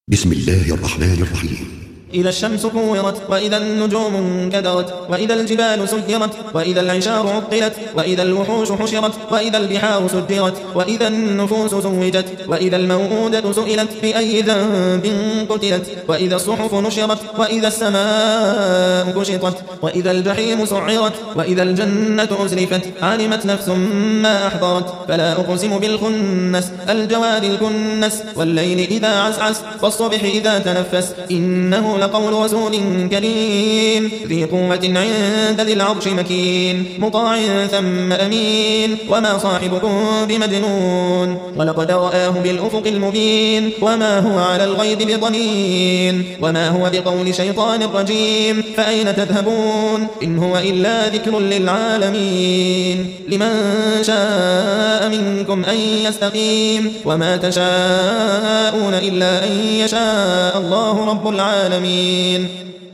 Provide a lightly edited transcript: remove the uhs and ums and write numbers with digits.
بسم الله الرحمن الرحيم. إذا الشمس كورت وإذا النجوم انكدرت وإذا الجبال سيرت وإذا العشار عطلت وإذا الوحوش حشرت وإذا البحار سجرت وإذا النفوس زوجت وإذا الموءودة سئلت بأي ذنب قتلت وإذا الصحف نشرت وإذا السماء كشطت وإذا الجحيم سعرت وإذا الجنة أزلفت علمت نفس ما أحضرت فلا أقسم بالخنس الجوار الكنس والليل إذا عسعس والصبح إذا تنفس إنه لقول رسول كريم ذي قوة عند ذي العرش مكين مطاع ثم أمين وما صاحبكم بمجنون ولقد رآه بالأفق المبين وما هو على الغيب بضنين وما هو بقول شيطان رجيم فأين تذهبون إن هو إلا ذكر للعالمين لمن شاء منكم أن يستقيم وما تشاءون إلا أن يشاء الله رب العالمين.